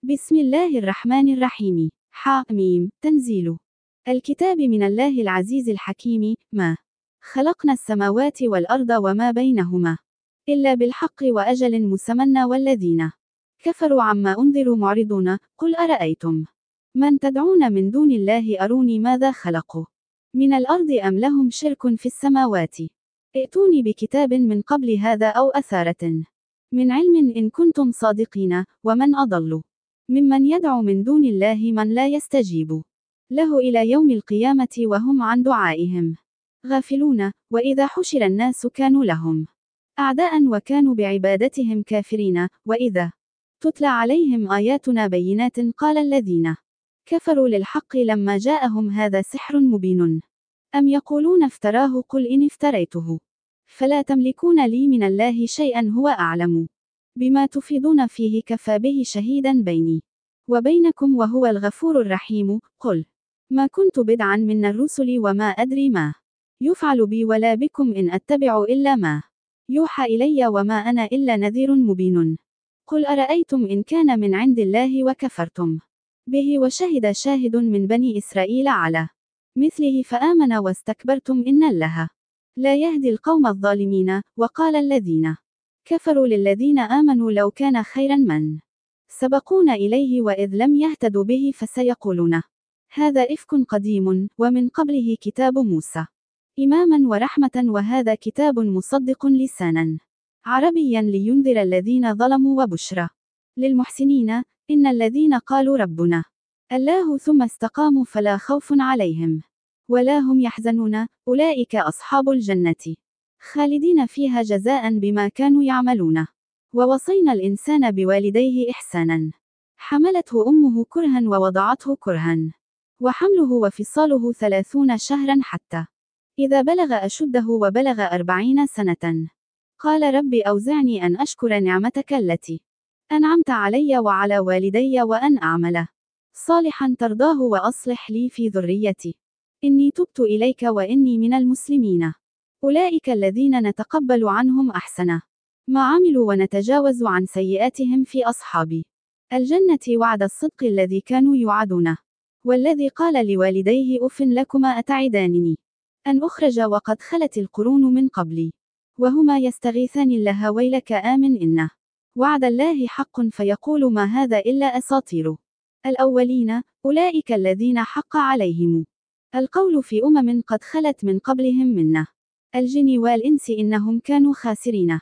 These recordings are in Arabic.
بسم الله الرحمن الرحيم. حم. تنزيل الكتاب من الله العزيز الحكيم. ما خلقنا السماوات والأرض وما بينهما إلا بالحق وأجل مسمى، والذين كفروا عما أنذروا معرضون. قل أرأيتم من تدعون من دون الله أروني ماذا خلقوا من الأرض أم لهم شرك في السماوات، ائتوني بكتاب من قبل هذا أو أثارة من علم إن كنتم صادقين. ومن أضل ممن يدعو من دون الله من لا يستجيب له إلى يوم القيامة وهم عن دعائهم غافلون. وإذا حشر الناس كانوا لهم أعداء وكانوا بعبادتهم كافرين. وإذا تتلى عليهم آياتنا بينات قال الذين كفروا للحق لما جاءهم هذا سحر مبين أم يقولون افتراه قل إن افتريته فلا تملكون لي من الله شيئا هو أعلم بما تفيضون فيه كفى به شهيدا بيني وبينكم وهو الغفور الرحيم. قل ما كنت بدعا من الرسل وما أدري ما يفعل بي ولا بكم إن أتبع إلا ما يوحى إلي وما أنا إلا نذير مبين. قل أرأيتم إن كان من عند الله وكفرتم به وشهد شاهد من بني إسرائيل على مثله فآمن واستكبرتم إن الله لا يهدي القوم الظالمين. وقال الذين كفروا للذين آمنوا لو كان خيرا من سبقونا إليه وإذ لم يهتدوا به فسيقولون هذا إفك قديم ومن قبله كتاب موسى إماما ورحمة وهذا كتاب مصدق لسانا عربيا لينذر الذين ظلموا وبشرى للمحسنين. إن الذين قالوا ربنا الله ثم استقاموا فلا خوف عليهم ولا هم يحزنون أولئك أصحاب الجنة خالدين فيها جزاء بما كانوا يعملون. ووصينا الإنسان بوالديه إحسانا حملته أمه كرها ووضعته كرها وحمله وفصاله 30 شهرا حتى إذا بلغ أشده وبلغ 40 سنة قال رب أوزعني أن أشكر نعمتك التي أنعمت علي وعلى والدي وأن أعمل صالحا ترضاه وأصلح لي في ذريتي إني تبت إليك وإني من المسلمين. أولئك الذين نتقبل عنهم أحسن ما عملوا ونتجاوز عن سيئاتهم في أصحاب الجنة وعد الصدق الذي كانوا يوعدونه. والذي قال لوالديه أف لكما أتعدانني أن أخرج وقد خلت القرون من قبلي وهما يستغيثان الله ويلك آمن إن وعد الله حق فيقول ما هذا إلا أساطير الأولين. أولئك الذين حق عليهم القول في قد خلت من قبلهم من الجن والإنس إنهم كانوا خاسرين.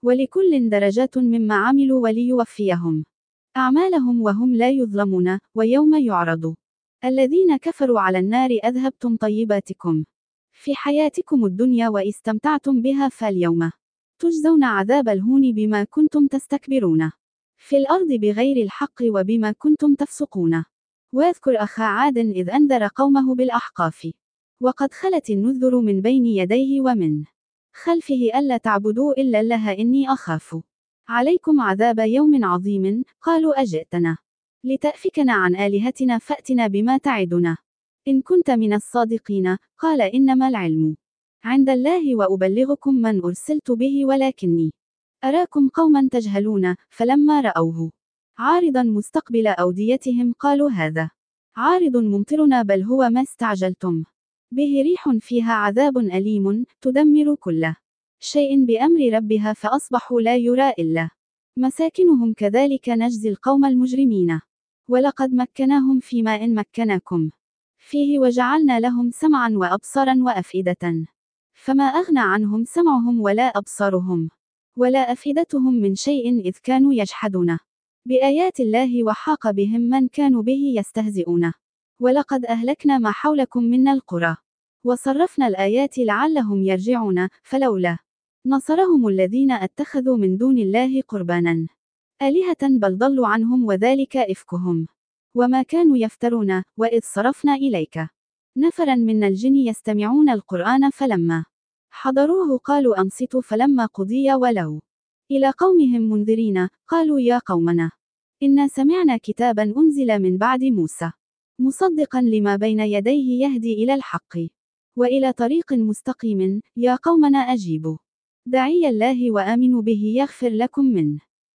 ولكل درجات مما عملوا وليوفيهم أعمالهم وهم لا يظلمون. ويوم يعرض الذين كفروا على النار أذهبتم طيباتكم في حياتكم الدنيا واستمتعتم بها فاليوم تجزون عذاب الهون بما كنتم تستكبرون في الأرض بغير الحق وبما كنتم تفسقون. واذكر أخا عاد إذ أنذر قومه بالأحقاف وقد خلت النذر من بين يديه ومن خلفه ألا تعبدوا إلا الله إني أخاف عليكم عذاب يوم عظيم. قالوا أجئتنا لتأفكنا عن آلهتنا فأتنا بما تعدنا إن كنت من الصادقين. قال إنما العلم عند الله وأبلغكم من أرسلت به ولكني أراكم قوما تجهلون. فلما رأوه عارضا مستقبل أوديتهم قالوا هذا عارض ممطرنا بل هو ما استعجلتم به ريح فيها عذاب أليم تدمر كل شيء بأمر ربها فأصبحوا لا يرى إلا مساكنهم كذلك نجزي القوم المجرمين. ولقد مكناهم في ماء مكناكم فيه وجعلنا لهم سمعا وأبصارا وأفئدة فما أغنى عنهم سمعهم ولا أبصارهم ولا أفئدتهم من شيء إذ كانوا يجحدون بآيات الله وحاق بهم من كانوا به يستهزئون. ولقد أهلكنا ما حولكم من القرى وصرفنا الآيات لعلهم يرجعون. فلولا نصرهم الذين اتخذوا من دون الله قربانا آلهة بل ضلوا عنهم وذلك إفكهم وما كانوا يفترون. وإذ صرفنا إليك نفرا من الجن يستمعون القرآن فلما حضروه قالوا أنصتوا فلما قضي ولوا إلى قومهم منذرين قالوا يا قومنا إنا سمعنا كتابا أنزل من بعد موسى مصدقا لما بين يديه يهدي إلى الحق وإلى طريق مستقيم. يا قومنا أجيبوا داعي الله وآمنوا به يغفر لكم من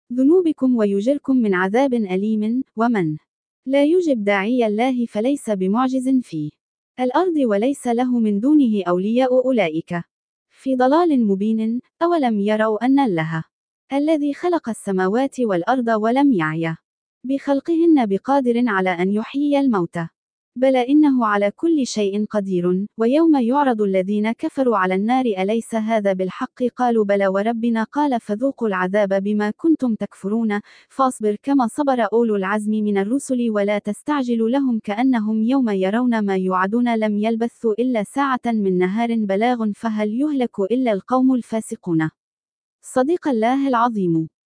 ذنوبكم ويجركم من عذاب أليم. ومن لا يجب داعي الله فليس بمعجز في الأرض وليس له من دونه أولياء أولئك في ضلال مبين. أولم يروا أن الله الذي خلق السماوات والأرض ولم يعي بخلقهن بقادر على أن يحيي الموتى بلى إنه على كل شيء قدير. ويوم يعرض الذين كفروا على النار أليس هذا بالحق قالوا بلى وربنا قال فذوقوا العذاب بما كنتم تكفرون. فاصبر كما صبر أولو العزم من الرسل ولا تستعجل لهم كأنهم يوم يرون ما يوعدون لم يلبثوا إلا ساعة من نهار بلاغ فهل يهلك إلا القوم الفاسقون. صدق الله العظيم.